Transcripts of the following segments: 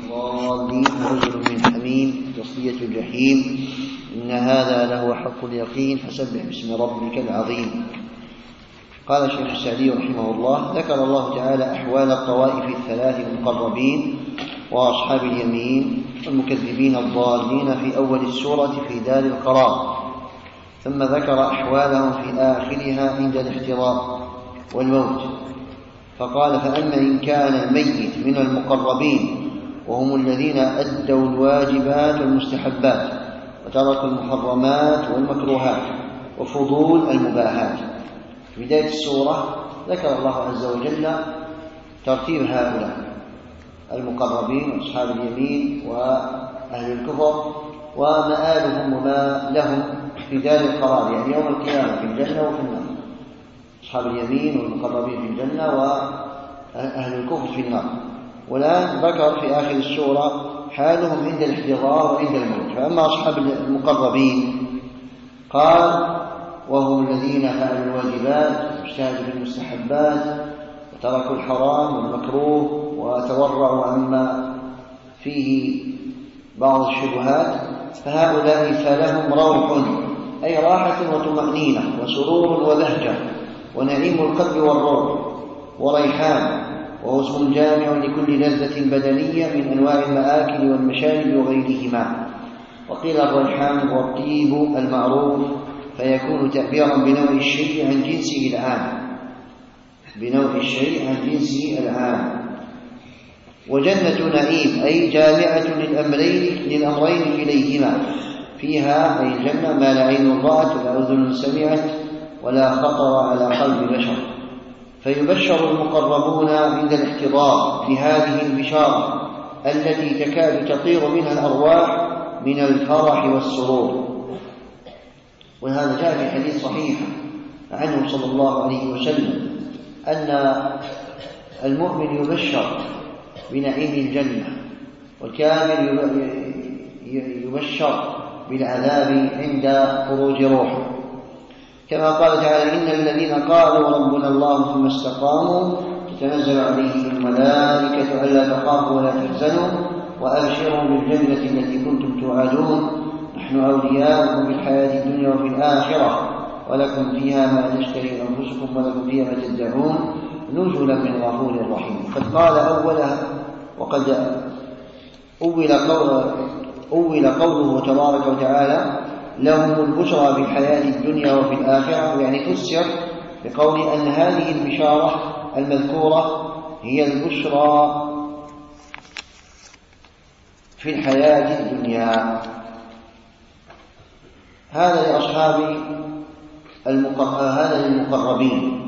الضالين نزل من حميم تصلية الجحيم إن هذا لهو حق اليقين فسبح باسم ربك العظيم. قال الشيخ السعدي رحمه الله: ذكر الله تعالى أحوال الطوائف الثلاث المقربين وأصحاب اليمين والمكذبين الضالين في أول السورة في دار القرار، ثم ذكر أحوالهم في آخرها عند الاحتضار والموت، فقال: فأما إن كان الميت من المقربين وهم الذين أدوا الواجبات والمستحبات وتركوا المحرمات والمكروهات وفضول المباحات. في بداية السورة ذكر الله عز وجل ترتيب هؤلاء المقربين وأصحاب اليمين وأهل الكفر ومآلهم وما لهم في دار القرار، يعني يوم القيامة في الجنة وفي النار. أصحاب اليمين والمقربين في الجنة وأهل الكفر في النار. والآن ذكر في آخر السورة حالهم عند الاحتضار وعند الموت. فأما أصحاب المقربين قال: وهم الذين فعلوا الواجبات واجتهدوا في المستحبات وتركوا الحرام والمكروه وتورعوا عما فيه بعض الشبهات، فهؤلاء فلهم روح، أي راحة وطمأنينة وسرور وبهجة ونعيم القلب والروح وريحان، وهو اسم جامع لكل لذة بدنية من أنواع المآكل والمشارب وغيرهما. وقيل الريحان هو الطيب المعروف، فيكون تعبيرا بنوع الشيء عن جنسه العام، بنوع الشيء عن جنسه العام. وجنة نعيم أي جامعة للأمرين إليهما، فيها أي الجنة ما لا عين رأت ولا أذن سمعت ولا خطر على قلب بشر. فيبشر المقربون عند الاحتضار في هذه البشارة التي تكاد تطير منها الأرواح من الفرح والسرور. وهذا جاء في حديث صحيح عنه صلى الله عليه وسلم أن المؤمن يبشر بنعيم الجنة، والكافر يبشر بالعذاب عند خروج روحه، كما قال تعالى: إن الذين قالوا ربنا الله ثم استقاموا تتنزل عليهم الملائكة ألا تخافوا ولا تحزنوا وأبشروا بالجنة التي كنتم توعدون نحن أولياؤكم في الحياة الدنيا وفي الآخرة ولكم فيها ما تشتهي أنفسكم ولكم فيها ما تدعون نزلا من غفور رحيم. قد قال أولها، وقد أول قوله تبارك وتعالى: لهم البشرى في الحياة الدنيا وفي الآخرة، يعني فسر بقول أن هذه البشارة المذكورة هي البشرى في الحياة الدنيا. هذا لأصحاب هذا للمقربين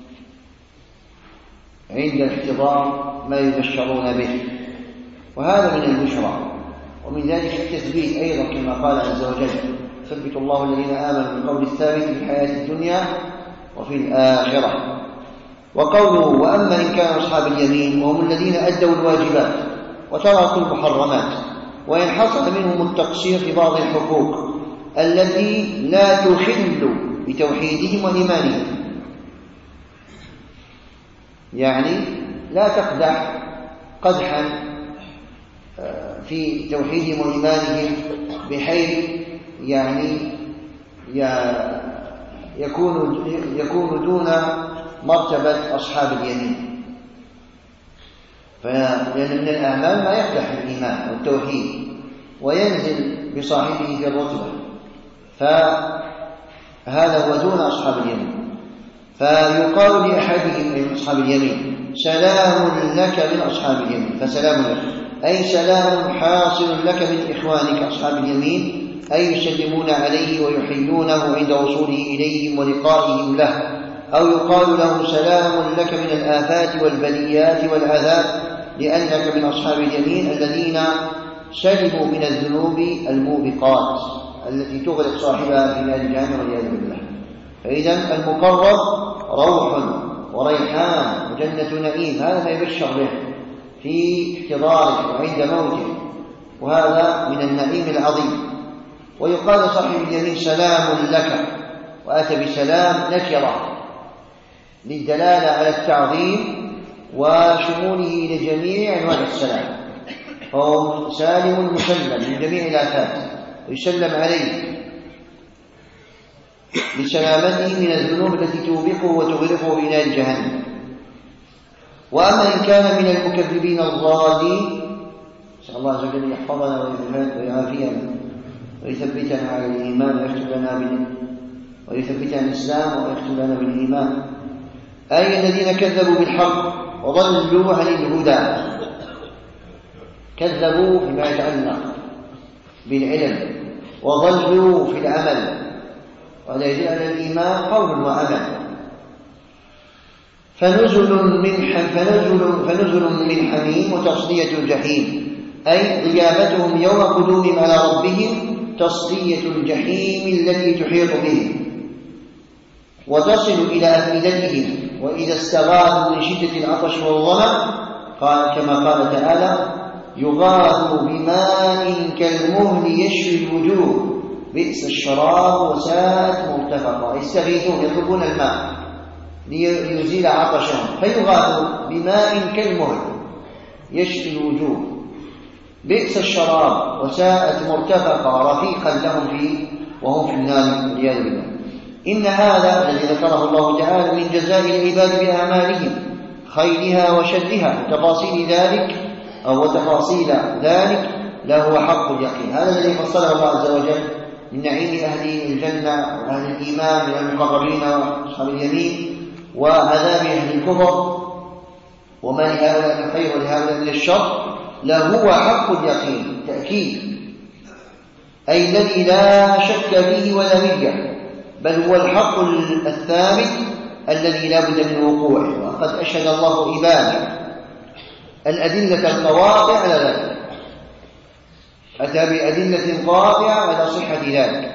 عند الاحتضار ما يبشرون به، وهذا من البشرى. ومن ذلك التثبيت أيضا كما قال عز وجل: ثبت الله الذين آمنوا بالقول الثابت في الحياة الدنيا وفي الآخرة. وقوله: وأما إن كان أصحاب اليمين وهم الذين أدوا الواجبات وتركوا المحرمات، وإن حصل منهم التقصير في بعض الحقوق التي لا تخل بتوحيدهم وإيمانهم، يعني لا تقدح قدحا في توحيدهم وإيمانهم بحيث يعني يكون دون مرتبة أصحاب اليمين. لأن من الأعمال ما يقدح الإيمان والتوحيد وينزل بصاحبه في الرتبة، فهذا هو دون أصحاب اليمين. فيقال لأحدهم أي أصحاب اليمين: سلام لك من أصحاب اليمين، فسلام لك أي سلام حاصل لك من إخوانك أصحاب اليمين، أي يسلمون عليه ويحيونه عند وصوله إليهم ولقائهم له. أو يقال له: سلام لك من الآفات والبليات والعذاب، لأنك من أصحاب اليمين الذين سلموا من الذنوب الموبقات التي تغرق صاحبها في نار جهنم والعياذ بالله. فإذا المقرب روح وريحان وجنة نعيم، هذا ما يبشر به في احتضاره وعند موته، وهذا من النعيم العظيم. ويقال صاحب اليمين: سلام لك، وأتى بسلام نكرة للدلالة على التعظيم وشموله لجميع أنواع السلام، فهو سالم مسلم من جميع الآفات ويسلم عليه لسلامته من الذنوب التي توبقه وتغرقه في نار جهنم. وأما إن كان من المكذبين الضالين، نسأل الله عز وجل يحفظنا ويعافينا ويثبتنا على الإيمان ويثبتنا الإسلام ويختم لنا بالإيمان، أي الذين كذبوا بالحق وضلوا عن الهدى، كذبوا فيما يتعلق بالعلم وضلوا في العمل، ولا يجب على الإيمان قول وعمل. فنزل من حميم وتصلية الجحيم، أي غيابتهم يوم قدومهم على ربهم تصلية الجحيم التي تحيط بهم وتصل إلى أفئدتهم، وإذا استغاثوا من شدة العطش والظمأ قال كما قال تعالى: يغاث بماء كالمهل يشوي الوجوه بئس الشراب وساءت مرتفقا. يستغيثون يطلبون الماء ليزيل عطشهم، فيغاث بماء كالمهل يشوي الوجوه بئس الشراب وساءت مرتفقا رفيقا لهم فيه وهم في النار والعياذ بالله. إن هذا الذي ذكره الله تعالى من جزاء العباد بأعمالهم خيرها وشرها وتفاصيل ذلك لهو حق اليقين. هذا الذي فصله الله عز وجل من نعيم أهل الجنة وأهل الإيمان من المقربين وأصحاب اليمين، وعذاب أهل الكفر، وما لهؤلاء من خير ولهؤلاء من الشر، لهو حق اليقين تأكيد، أي الذي لا شك فيه ولا مرية، بل هو الحق الثابت الذي لا بد من وقوعه. وقد أشهد الله عباده الأدلة القواطع على ذلك، أتى بأدلة قاطعة على صحة ذلك،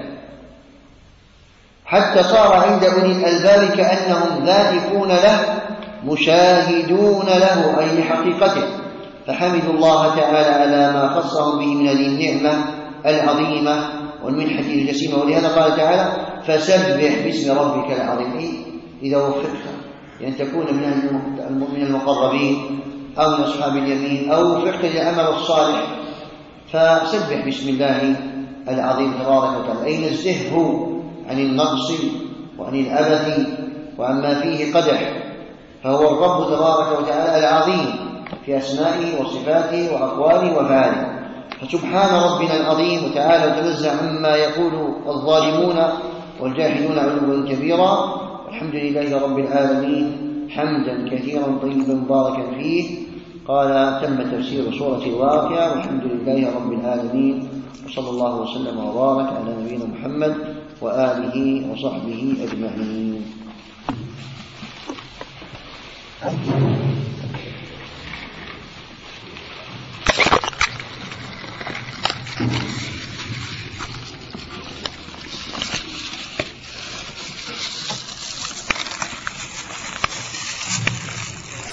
حتى صار عند أولي الألباب كأنهم ذائقون له مشاهدون له، أي لحقيقته، فحمدوا الله تعالى على ما خصهم به من هذه النعمة العظيمة والمنحة الجسيمة. ولهذا قال تعالى: فسبح باسم ربك العظيم. إذا وفقت أن تكون من المقربين أو من أصحاب اليمين أو وفقت للعمل الصالح فسبح باسم الله العظيم تبارك وتعالى، أي نزهه عن النقص وعن العبث وعما فيه قدح، فهو الرب تبارك وتعالى العظيم في أسمائه وصفاته وأقواله وأفعاله. فسبحان ربنا العظيم وتعالى وتنزه عما يقول الظالمون والجاحدون علوا كبيرا. والحمد لله رب العالمين حمدا كثيرا طيبا مباركا فيه. قال: تم تفسير سورة الواقعة، والحمد لله رب العالمين، وصلى الله وسلم وبارك على نبينا محمد وآله وصحبه أجمعين.